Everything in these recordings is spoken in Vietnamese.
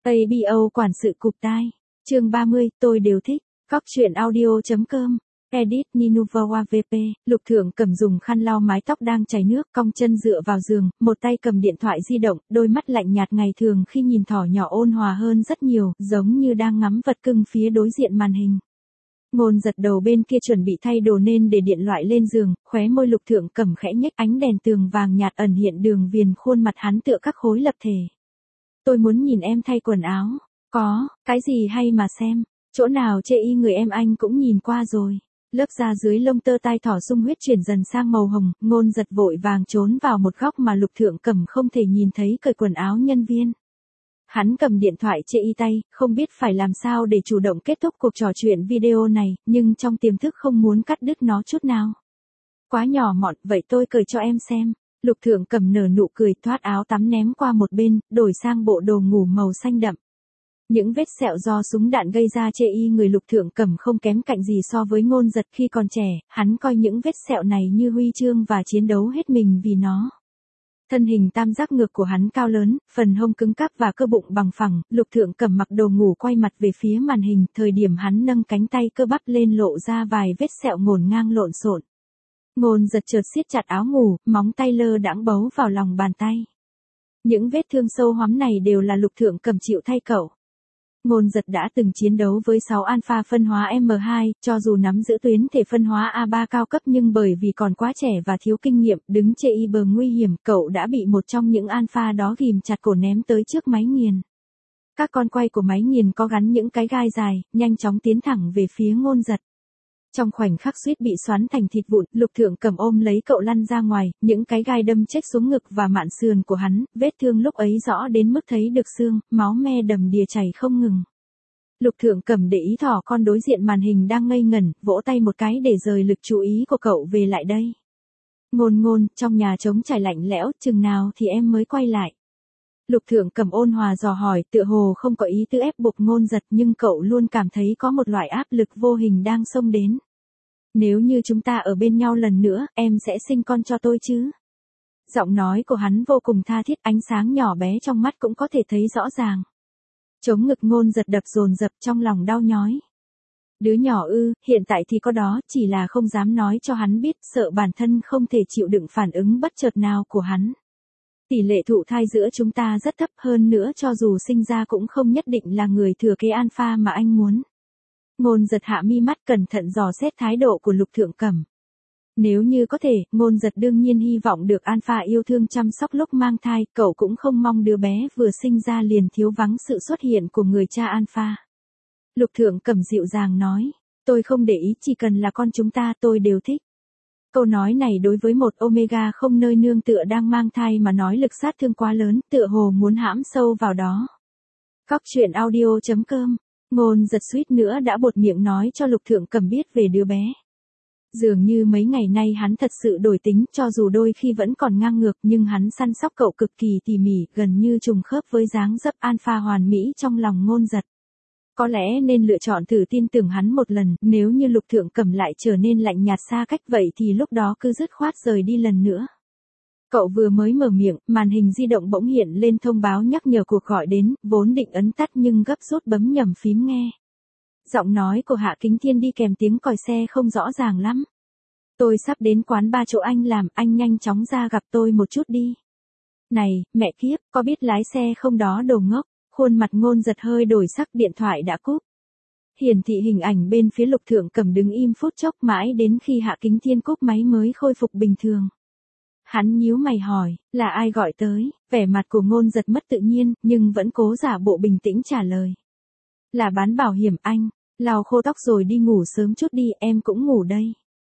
ABO quản sự cụp tai. Chương 30, tôi đều thích. Góc truyện audio.com. Edit Ninuva VP. Lục Thượng Cẩm dùng khăn lau mái tóc đang chảy nước, cong chân dựa vào giường, một tay cầm điện thoại di động, đôi mắt lạnh nhạt ngày thường khi nhìn thỏ nhỏ ôn hòa hơn rất nhiều, giống như đang ngắm vật cưng phía đối diện màn hình. Ngôn Giật đầu bên kia chuẩn bị thay đồ nên để điện thoại lên giường, khóe môi Lục Thượng Cẩm khẽ nhếch, ánh đèn tường vàng nhạt ẩn hiện đường viền khuôn mặt hắn tựa các khối lập thể. Tôi muốn nhìn em thay quần áo. Có, cái gì hay mà xem, chỗ nào chê y người em anh cũng nhìn qua rồi. Lớp da dưới lông tơ tai thỏ sung huyết chuyển dần sang màu hồng, Ngôn Giật vội vàng trốn vào một góc mà Lục Thượng Cẩm không thể nhìn thấy cởi quần áo nhân viên. Hắn cầm điện thoại chê y tay, không biết phải làm sao để chủ động kết thúc cuộc trò chuyện video này, nhưng trong tiềm thức không muốn cắt đứt nó chút nào. Quá nhỏ mọn, vậy tôi cởi cho em xem. Lục Thượng Cẩm nở nụ cười, thoát áo tắm ném qua một bên, đổi sang bộ đồ ngủ màu xanh đậm. Những vết sẹo do súng đạn gây ra chê y người Lục Thượng Cẩm không kém cạnh gì so với Ngôn Giật khi còn trẻ, hắn coi những vết sẹo này như huy chương và chiến đấu hết mình vì nó. Thân hình tam giác ngược của hắn cao lớn, phần hông cứng cáp và cơ bụng bằng phẳng, Lục Thượng Cẩm mặc đồ ngủ quay mặt về phía màn hình, thời điểm hắn nâng cánh tay cơ bắp lên lộ ra vài vết sẹo ngổn ngang lộn xộn. Ngôn Giật chợt siết chặt áo ngủ, móng tay lơ đãng bấu vào lòng bàn tay. Những vết thương sâu hoắm này đều là Lục Thượng Cẩm chịu thay cậu. Ngôn Giật đã từng chiến đấu với 6 alpha phân hóa M2, cho dù nắm giữ tuyến thể phân hóa A3 cao cấp nhưng bởi vì còn quá trẻ và thiếu kinh nghiệm, đứng chê y bờ nguy hiểm, cậu đã bị một trong những alpha đó ghìm chặt cổ ném tới trước máy nghiền. Các con quay của máy nghiền có gắn những cái gai dài, nhanh chóng tiến thẳng về phía Ngôn Giật. Trong khoảnh khắc suýt bị xoắn thành thịt vụn, Lục Thượng Cẩm ôm lấy cậu lăn ra ngoài, những cái gai đâm chếch xuống ngực và mạn sườn của hắn, vết thương lúc ấy rõ đến mức thấy được xương, máu me đầm đìa chảy không ngừng. Lục Thượng Cẩm để ý thỏ con đối diện màn hình đang ngây ngẩn, vỗ tay một cái để rời lực chú ý của cậu về lại đây. Ngôn, trong nhà trống trải lạnh lẽo, chừng nào thì em mới quay lại. Lục Thượng Cẩm ôn hòa dò hỏi, tựa hồ không có ý tứ ép buộc Ngôn Giật nhưng cậu luôn cảm thấy có một loại áp lực vô hình đang xông đến. Nếu như chúng ta ở bên nhau lần nữa, em sẽ sinh con cho tôi chứ? Giọng nói của hắn vô cùng tha thiết, ánh sáng nhỏ bé trong mắt cũng có thể thấy rõ ràng. Chống ngực Ngôn Giật đập dồn dập trong lòng đau nhói. Đứa nhỏ ư, hiện tại thì có đó, chỉ là không dám nói cho hắn biết, sợ bản thân không thể chịu đựng phản ứng bất chợt nào của hắn. Tỷ lệ thụ thai giữa chúng ta rất thấp, hơn nữa cho dù sinh ra cũng không nhất định là người thừa kế alpha mà anh muốn. Ngôn Giật hạ mi mắt cẩn thận dò xét thái độ của Lục Thượng Cẩm. Nếu như có thể, Ngôn Giật đương nhiên hy vọng được alpha yêu thương chăm sóc lúc mang thai, cậu cũng không mong đứa bé vừa sinh ra liền thiếu vắng sự xuất hiện của người cha alpha. Lục Thượng Cẩm dịu dàng nói, tôi không để ý, chỉ cần là con chúng ta tôi đều thích. Câu nói này đối với một Omega không nơi nương tựa đang mang thai mà nói lực sát thương quá lớn, tựa hồ muốn hãm sâu vào đó. Góc truyện audio.com. Ngôn Giật suýt nữa đã buột miệng nói cho Lục Thượng Cẩm biết về đứa bé. Dường như mấy ngày nay hắn thật sự đổi tính, cho dù đôi khi vẫn còn ngang ngược nhưng hắn săn sóc cậu cực kỳ tỉ mỉ, gần như trùng khớp với dáng dấp alpha hoàn mỹ trong lòng Ngôn Giật. Có lẽ nên lựa chọn thử tin tưởng hắn một lần, nếu như Lục Thượng Cẩm lại trở nên lạnh nhạt xa cách vậy thì lúc đó cứ dứt khoát rời đi lần nữa. Cậu vừa mới mở miệng, màn hình di động bỗng hiện lên thông báo nhắc nhở cuộc gọi đến, vốn định ấn tắt nhưng gấp rút bấm nhầm phím nghe. Giọng nói của Hạ Kính Thiên đi kèm tiếng còi xe không rõ ràng lắm. Tôi sắp đến quán ba chỗ anh làm, anh nhanh chóng ra gặp tôi một chút đi. Này, mẹ kiếp, có biết lái xe không đó đồ ngốc. Khuôn mặt Ngôn Giật hơi đổi sắc, điện thoại đã cúp. Hiển thị hình ảnh bên phía Lục Thượng Cẩm đứng im phút chốc mãi đến khi Hạ Kính Thiên cúp máy mới khôi phục bình thường. Hắn nhíu mày hỏi, là ai gọi tới? Vẻ mặt của Ngôn Giật mất tự nhiên, nhưng vẫn cố giả bộ bình tĩnh trả lời. Là bán bảo hiểm anh, lau khô tóc rồi đi ngủ sớm chút đi, em cũng ngủ đây.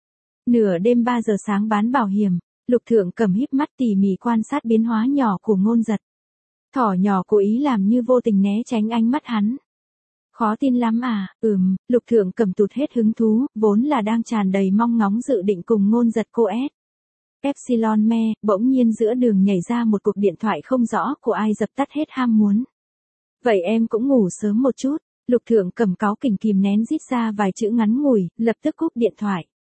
Nửa đêm 3 giờ sáng bán bảo hiểm, Lục Thượng Cẩm híp mắt tỉ mỉ quan sát biến hóa nhỏ của Ngôn Giật. Thỏ nhỏ cố ý làm như vô tình né tránh ánh mắt hắn. Khó tin lắm à, Lục Thượng Cẩm tụt hết hứng thú, vốn là đang tràn đầy mong ngóng dự định cùng Ngôn Giật cô Epsilon me, bỗng nhiên giữa đường nhảy ra một cuộc điện thoại không rõ của ai dập tắt hết ham muốn. Vậy em cũng ngủ sớm một chút, Lục Thượng Cẩm cáu kỉnh kìm nén rít ra vài chữ ngắn ngủi, lập tức cúp điện thoại.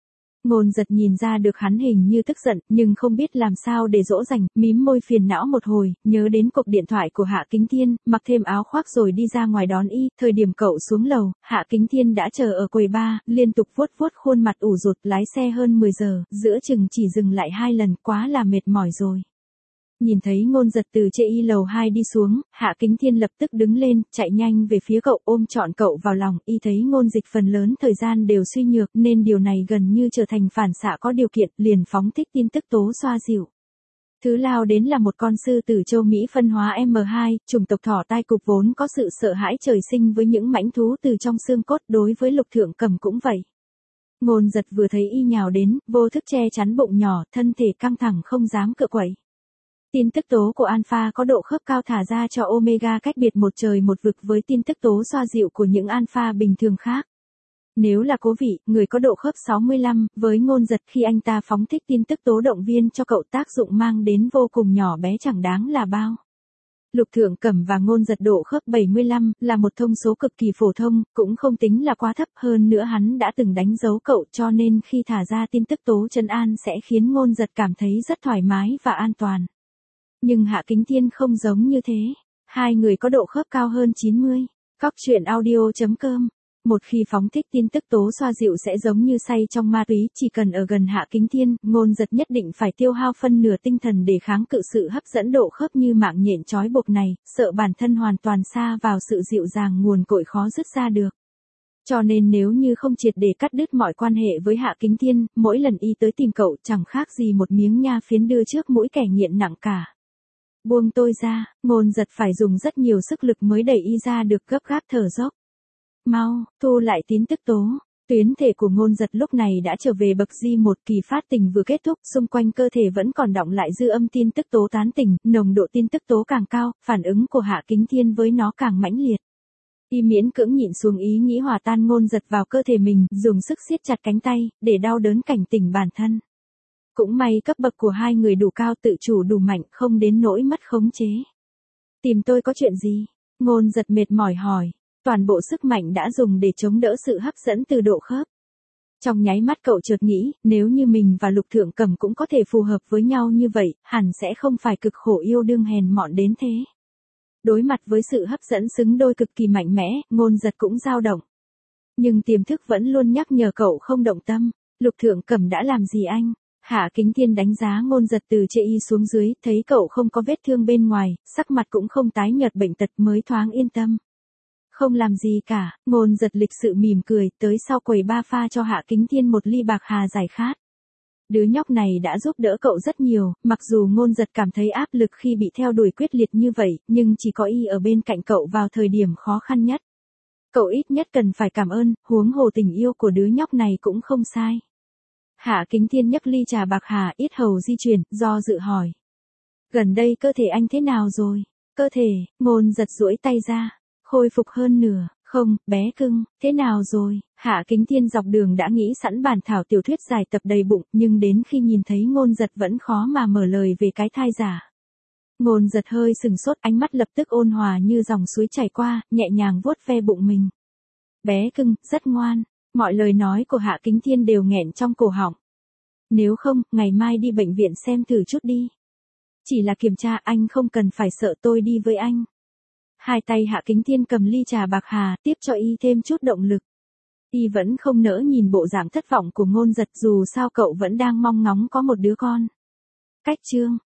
Ngôn giật nhìn ra được hắn hình như tức giận, nhưng không biết làm sao để dỗ dành, mím môi phiền não một hồi, nhớ đến cuộc điện thoại của Hạ Kính Thiên, mặc thêm áo khoác rồi đi ra ngoài đón y, thời điểm cậu xuống lầu, Hạ Kính Thiên đã chờ ở quầy bar, liên tục vuốt vuốt khuôn mặt ủ rột, lái xe hơn 10 giờ, giữa chừng chỉ dừng lại 2 lần, quá là mệt mỏi rồi. Nhìn thấy Ngôn giật từ trên y lầu 2 đi xuống, Hạ Kính Thiên lập tức đứng lên, chạy nhanh về phía cậu, ôm trọn cậu vào lòng, y thấy Ngôn Dịch phần lớn thời gian đều suy nhược nên điều này gần như trở thành phản xạ có điều kiện, liền phóng thích tin tức tố xoa dịu. Thứ lao đến là một con sư tử châu Mỹ phân hóa M2, chủng tộc thỏ tai cụp vốn có sự sợ hãi trời sinh với những mãnh thú từ trong xương cốt, đối với Lục Thượng Cẩm cũng vậy. Ngôn giật vừa thấy y nhào đến, vô thức che chắn bụng nhỏ, thân thể căng thẳng không dám cựa quậy. Tin tức tố của alpha có độ khớp cao thả ra cho omega cách biệt một trời một vực với tin tức tố xoa dịu của những alpha bình thường khác. Nếu là Cố Vị, người có độ khớp 65, với Ngôn giật khi anh ta phóng thích tin tức tố động viên cho cậu tác dụng mang đến vô cùng nhỏ bé chẳng đáng là bao. Lục Thượng Cẩm và Ngôn giật độ khớp 75 là một thông số cực kỳ phổ thông, cũng không tính là quá thấp, hơn nữa hắn đã từng đánh dấu cậu cho nên khi thả ra tin tức tố trấn an sẽ khiến Ngôn giật cảm thấy rất thoải mái và an toàn. Nhưng Hạ Kính Thiên không giống như thế. Hai người có độ khớp cao hơn 90. Cóc truyện audio.com. Một khi phóng thích tin tức tố xoa dịu sẽ giống như say trong ma túy, chỉ cần ở gần Hạ Kính Thiên, Ngôn giật nhất định phải tiêu hao phân nửa tinh thần để kháng cự sự hấp dẫn độ khớp như mạng nhện trói buộc này, sợ bản thân hoàn toàn sa vào sự dịu dàng nguồn cội khó dứt ra được. Cho nên nếu như không triệt để cắt đứt mọi quan hệ với Hạ Kính Thiên, mỗi lần y tới tìm cậu chẳng khác gì một miếng nha phiến đưa trước mũi kẻ nghiện nặng cả. Buông tôi ra, Ngôn giật phải dùng rất nhiều sức lực mới đẩy y ra được, gấp gáp thở dốc. Mau, thu lại tin tức tố. Tuyến thể của Ngôn giật lúc này đã trở về bậc G1, kỳ phát tình vừa kết thúc, xung quanh cơ thể vẫn còn đọng lại dư âm tin tức tố tán tỉnh, nồng độ tin tức tố càng cao, phản ứng của Hạ Kính Thiên với nó càng mãnh liệt. Y miễn cưỡng nhịn xuống ý nghĩ hòa tan Ngôn giật vào cơ thể mình, dùng sức siết chặt cánh tay, để đau đớn cảnh tỉnh bản thân. Cũng may cấp bậc của hai người đủ cao, tự chủ đủ mạnh, không đến nỗi mất khống chế. Tìm tôi có chuyện gì? Ngôn giật mệt mỏi hỏi. Toàn bộ sức mạnh đã dùng để chống đỡ sự hấp dẫn từ độ khớp. Trong nháy mắt cậu chợt nghĩ, nếu như mình và Lục Thượng Cẩm cũng có thể phù hợp với nhau như vậy, hẳn sẽ không phải cực khổ yêu đương hèn mọn đến thế. Đối mặt với sự hấp dẫn xứng đôi cực kỳ mạnh mẽ, Ngôn giật cũng dao động. Nhưng tiềm thức vẫn luôn nhắc nhở cậu không động tâm. Lục Thượng Cẩm đã làm gì anh? Hạ Kính Thiên đánh giá Ngôn giật từ trên y xuống dưới, thấy cậu không có vết thương bên ngoài, sắc mặt cũng không tái nhợt bệnh tật mới thoáng yên tâm. Không làm gì cả, Ngôn giật lịch sự mỉm cười, tới sau quầy ba pha cho Hạ Kính Thiên một ly bạc hà giải khát. Đứa nhóc này đã giúp đỡ cậu rất nhiều, mặc dù Ngôn giật cảm thấy áp lực khi bị theo đuổi quyết liệt như vậy, nhưng chỉ có y ở bên cạnh cậu vào thời điểm khó khăn nhất. Cậu ít nhất cần phải cảm ơn, huống hồ tình yêu của đứa nhóc này cũng không sai. Hạ Kính Thiên nhấc ly trà bạc hà, yết hầu di chuyển, do dự hỏi. Gần đây cơ thể anh thế nào rồi? Cơ thể, Ngôn giật duỗi tay ra. Khôi phục hơn nửa, không, bé cưng, thế nào rồi? Hạ Kính Thiên dọc đường đã nghĩ sẵn bản thảo tiểu thuyết dài tập đầy bụng, nhưng đến khi nhìn thấy Ngôn giật vẫn khó mà mở lời về cái thai giả. Ngôn giật hơi sừng sốt, ánh mắt lập tức ôn hòa như dòng suối chảy qua, nhẹ nhàng vuốt ve bụng mình. Bé cưng, rất ngoan. Mọi lời nói của Hạ Kính Thiên đều nghẹn trong cổ họng. Nếu không, ngày mai đi bệnh viện xem thử chút đi. Chỉ là kiểm tra, anh không cần phải sợ, tôi đi với anh. Hai tay Hạ Kính Thiên cầm ly trà bạc hà, tiếp cho y thêm chút động lực. Y vẫn không nỡ nhìn bộ dạng thất vọng của Ngôn giật, dù sao cậu vẫn đang mong ngóng có một đứa con. Cách chương